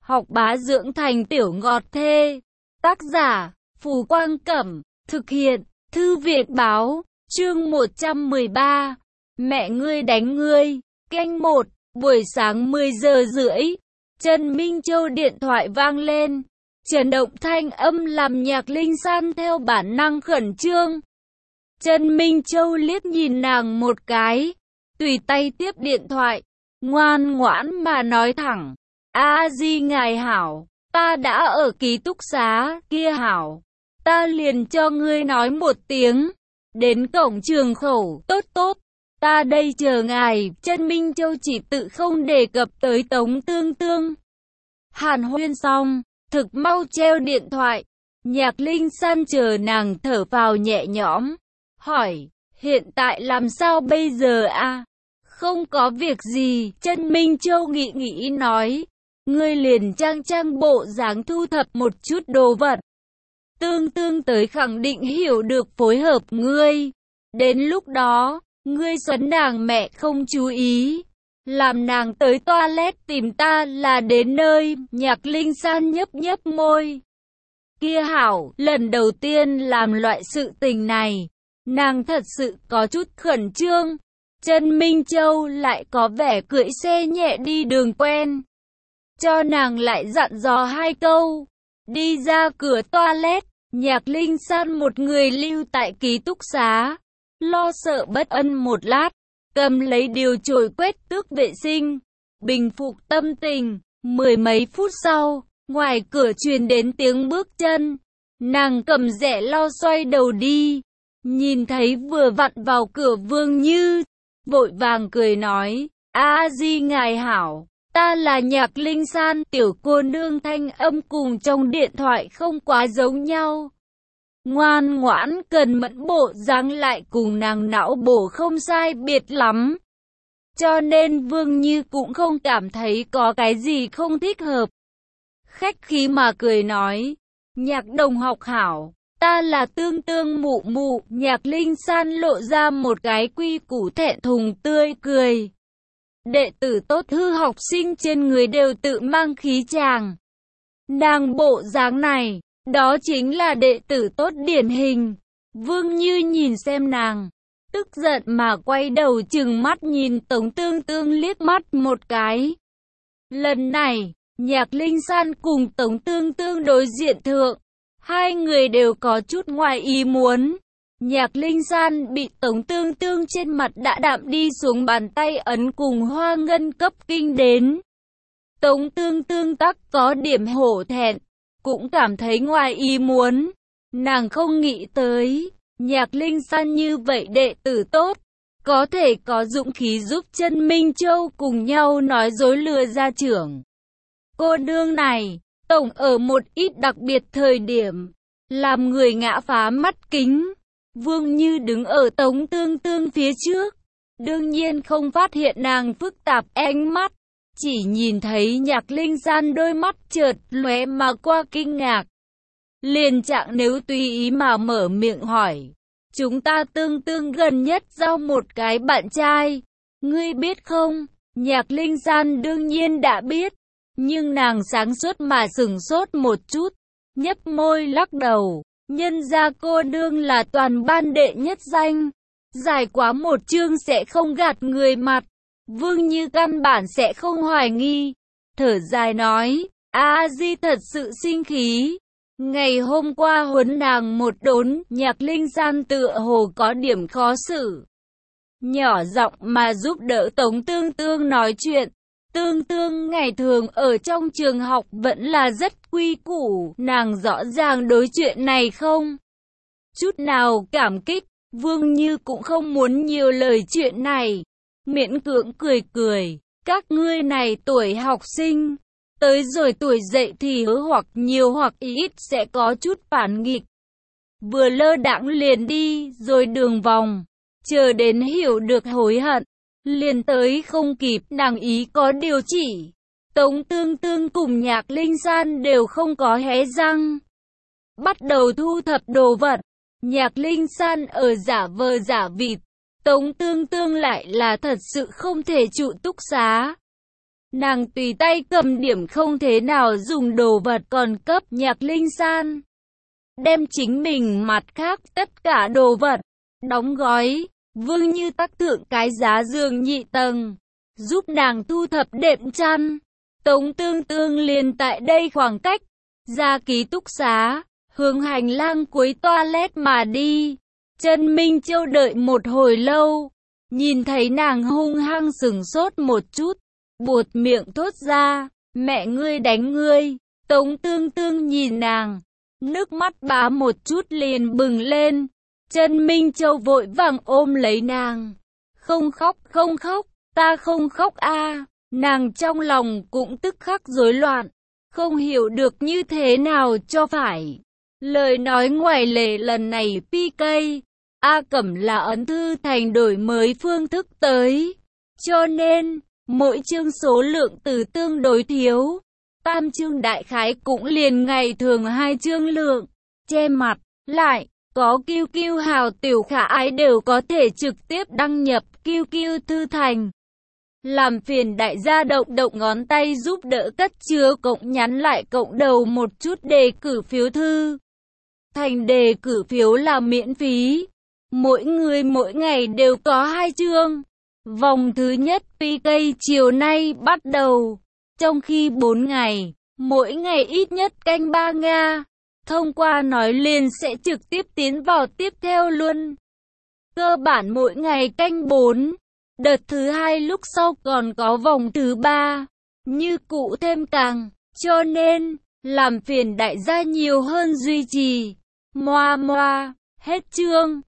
học bá dưỡng thành tiểu ngọt thê. Tác giả, Phù Quang Cẩm, thực hiện, Thư viện Báo, chương 113. Mẹ ngươi đánh ngươi, canh 1, buổi sáng 10 giờ rưỡi. Trần Minh Châu điện thoại vang lên. Chấn động thanh âm làm Nhạc Linh San theo bản năng khẩn trương. Trần Minh Châu liếc nhìn nàng một cái, tùy tay tiếp điện thoại, ngoan ngoãn mà nói thẳng. A Di ngài hảo, ta đã ở ký túc xá kia hảo. Ta liền cho ngươi nói một tiếng, đến cổng trường khẩu, tốt tốt. Ta đây chờ ngài. Trần Minh Châu chỉ tự không đề cập tới Tống Tương Tương. Hàn huyên xong, thực mau treo điện thoại. Nhạc Linh San chờ nàng thở phào nhẹ nhõm, hỏi, hiện tại làm sao bây giờ a? Không có việc gì. Trần Minh Châu nghĩ nghĩ nói, ngươi liền trang bộ dáng thu thập một chút đồ vật. Tương Tương tới khẳng định hiểu được phối hợp ngươi. Đến lúc đó, ngươi xuấn nàng mẹ không chú ý, làm nàng tới toilet tìm ta là đến nơi. Nhạc Linh San nhấp nhấp môi. Kia hảo, lần đầu tiên làm loại sự tình này, nàng thật sự có chút khẩn trương. Trần Minh Châu lại có vẻ cưỡi xe nhẹ đi đường quen, cho nàng lại dặn dò hai câu. Đi ra cửa toilet, Nhạc Linh San một người lưu tại ký túc xá, lo sợ bất an một lát, cầm lấy điều chổi quét tước vệ sinh, bình phục tâm tình. Mười mấy phút sau, ngoài cửa truyền đến tiếng bước chân. Nàng cầm rẻ lau xoay đầu đi, nhìn thấy vừa vặn vào cửa Vương Như, vội vàng cười nói, A Di ngài hảo, ta là Nhạc Linh San. Tiểu cô nương thanh âm cùng trong điện thoại không quá giống nhau, ngoan ngoãn cần mẫn bộ dáng lại cùng nàng não bổ không sai biệt lắm, cho nên Vương Như cũng không cảm thấy có cái gì không thích hợp. Khách khí mà cười nói, Nhạc đồng học hảo, ta là Tương Tương mụ mụ. Nhạc Linh San lộ ra một cái quy củ thẹn thùng tươi cười. Đệ tử tốt hư học sinh trên người đều tự mang khí chàng. Nàng bộ dáng này, đó chính là đệ tử tốt điển hình. Vương Như nhìn xem nàng, tức giận mà quay đầu trừng mắt nhìn Tống Tương Tương liếc mắt một cái. Lần này, Nhạc Linh San cùng Tống Tương Tương đối diện thượng, hai người đều có chút ngoài ý muốn. Nhạc Linh San bị Tống Tương Tương trên mặt đã đạm đi xuống bàn tay ấn cùng hoa ngân cấp kinh đến. Tống Tương Tương tắc có điểm hổ thẹn, cũng cảm thấy ngoài ý muốn. Nàng không nghĩ tới, Nhạc Linh San như vậy đệ tử tốt, có thể có dũng khí giúp Trần Minh Châu cùng nhau nói dối lừa gia trưởng. Cô nương này, tổng ở một ít đặc biệt thời điểm, làm người ngã phá mắt kính. Vương Như đứng ở Tống Tương Tương phía trước, đương nhiên không phát hiện nàng phức tạp ánh mắt, chỉ nhìn thấy Nhạc Linh San đôi mắt chợt lóe mà qua kinh ngạc. Liền trạng nếu tùy ý mà mở miệng hỏi, chúng ta Tương Tương gần nhất giao một cái bạn trai, ngươi biết không? Nhạc Linh San đương nhiên đã biết, nhưng nàng sáng suốt mà sửng sốt một chút, nhấp môi lắc đầu. Nhân ra cô nương là toàn ban đệ nhất danh, dài quá một chương sẽ không gạt người mặt. Vương Như căn bản sẽ không hoài nghi, thở dài nói, A Di thật sự sinh khí. Ngày hôm qua huấn nàng một đốn. Nhạc Linh San tựa hồ có điểm khó xử, nhỏ giọng mà giúp đỡ Tống Tương Tương nói chuyện. Tương Tương ngày thường ở trong trường học vẫn là rất quy củ, nàng rõ ràng đối chuyện này không chút nào cảm kích. Vương Như cũng không muốn nhiều lời chuyện này, miễn cưỡng cười cười, các ngươi này tuổi học sinh, tới rồi tuổi dậy thì hoặc nhiều hoặc ít sẽ có chút phản nghịch, vừa lơ đãng liền đi rồi đường vòng, chờ đến hiểu được hối hận, liền tới không kịp. Nàng ý có điều chỉ, Tống Tương Tương cùng Nhạc Linh San đều không có hé răng, bắt đầu thu thập đồ vật. Nhạc Linh San ở giả vờ giả vịt, Tống Tương Tương lại là thật sự không thể trụ túc xá. Nàng tùy tay cầm điểm không thế nào dùng đồ vật còn cấp Nhạc Linh San. Đem chính mình mặt khác tất cả đồ vật, đóng gói, vương như tác thượng cái giá giường nhị tầng, giúp nàng thu thập đệm chăn. Tống Tương Tương liền tại đây khoảng cách, ra ký túc xá, hướng hành lang cuối toilet mà đi. Trần Minh Châu đợi một hồi lâu, nhìn thấy nàng hung hăng sửng sốt một chút, buột miệng thốt ra, mẹ ngươi đánh ngươi. Tống Tương Tương nhìn nàng, nước mắt bá một chút liền bừng lên. Trần Minh Châu vội vàng ôm lấy nàng. Không khóc, ta không khóc a. Nàng trong lòng cũng tức khắc rối loạn, không hiểu được như thế nào cho phải. Lời nói ngoài lề lần này PK, A Cẩm là ấn thư thành đổi mới phương thức tới. Cho nên, mỗi chương số lượng từ tương đối thiếu. Tam chương đại khái cũng liền ngày thường 2 chương lượng. Che mặt, lại, có QQ hào tiểu khả ái đều có thể trực tiếp đăng nhập QQ thư thành. Làm phiền đại gia động ngón tay giúp đỡ cất chứa cộng nhắn lại cộng đầu một chút đề cử phiếu thư. Thành đề cử phiếu là miễn phí. Mỗi người mỗi ngày đều có 2 chương. Vòng thứ nhất PK chiều nay bắt đầu. Trong khi 4 ngày, mỗi ngày ít nhất canh 3 Nga. Thông qua nói liền sẽ trực tiếp tiến vào tiếp theo luôn. Cơ bản mỗi ngày canh 4. Đợt thứ 2 lúc sau còn có vòng thứ 3. Như cũ thêm càng. Cho nên, làm phiền đại gia nhiều hơn duy trì. Hết chương.